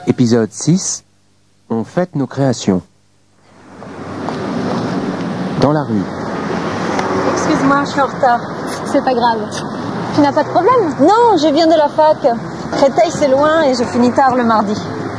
Épisode 6. On fête nos créations. Dans la rue. Excuse-moi, je suis en retard. C'est pas grave. Tu n'as pas de problème? Non, je viens de la fac. Créteil, c'est loin et je finis tard le mardi.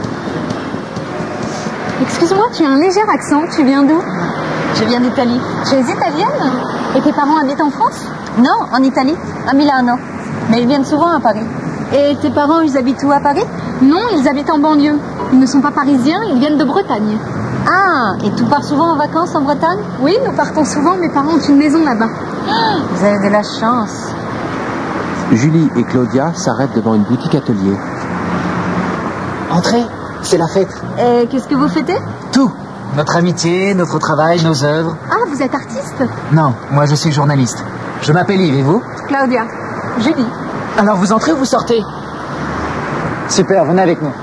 Excuse-moi, tu as un léger accent. Tu viens d'où? Je viens d'Italie. Tu es italienne? Et tes parents habitent en France? Non, en Italie, à Milano. Mais ils viennent souvent à Paris. Et tes parents, ils habitent où à Paris? Non, ils habitent en banlieue. Ils ne sont pas parisiens, ils viennent de Bretagne. Ah, et tu pars souvent en vacances en Bretagne? Oui, nous partons souvent. Mes parents ont une maison là-bas. Vous avez de la chance. Julie et Claudia s'arrêtent devant une boutique atelier. Entrez, c'est la fête. Et qu'est-ce que vous fêtez? Tout. Notre amitié, notre travail, nos œuvres. Ah, vous êtes artiste? Non, moi je suis journaliste. Je m'appelle Yves, et vous? Claudia. Julie. Alors vous entrez ou vous sortez? Super, venez avec nous.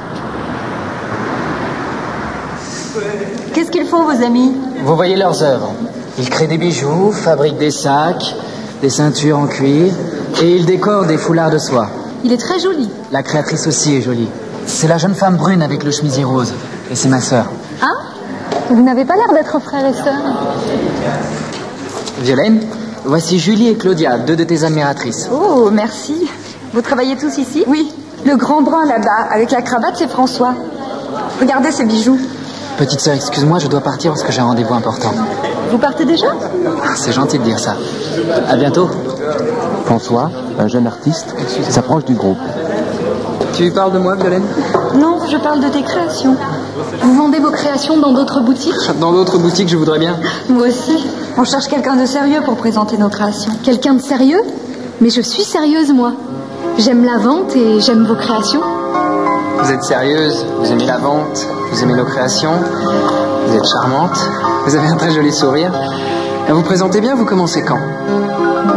Qu'est-ce qu'ils font, vos amis? Vous voyez leurs œuvres. Ils créent des bijoux, fabriquent des sacs, des ceintures en cuir, et ils décorent des foulards de soie. Il est très joli. La créatrice aussi est jolie. C'est la jeune femme brune avec le chemisier rose. Et c'est ma sœur. Ah, vous n'avez pas l'air d'être frère et sœur. Violaine, voici Julie et Claudia, deux de tes admiratrices. Oh, merci. Vous travaillez tous ici? Oui, le grand brun là-bas, avec la cravate, c'est François. Regardez ces bijoux. Petite sœur, excuse-moi, je dois partir parce que j'ai un rendez-vous important. Vous partez déjà? C'est gentil de dire ça. À bientôt. François, un jeune artiste, s'approche du groupe. Tu parles de moi, Violaine? Non, je parle de tes créations. Vous vendez vos créations dans d'autres boutiques? Dans d'autres boutiques, je voudrais bien. Moi aussi. On cherche quelqu'un de sérieux pour présenter nos créations. Quelqu'un de sérieux? Mais je suis sérieuse, moi. J'aime la vente et j'aime vos créations. Vous êtes sérieuse, vous aimez la vente, vous aimez nos créations, vous êtes charmante, vous avez un très joli sourire. Vous présentez bien, vous commencez quand?